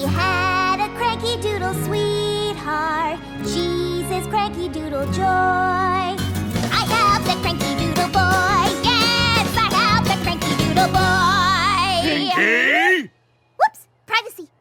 had a cranky doodle sweetheart. She's his cranky doodle joy. I have the cranky doodle boy. Yes, I have the cranky doodle boy. Pinky! Whoops, privacy.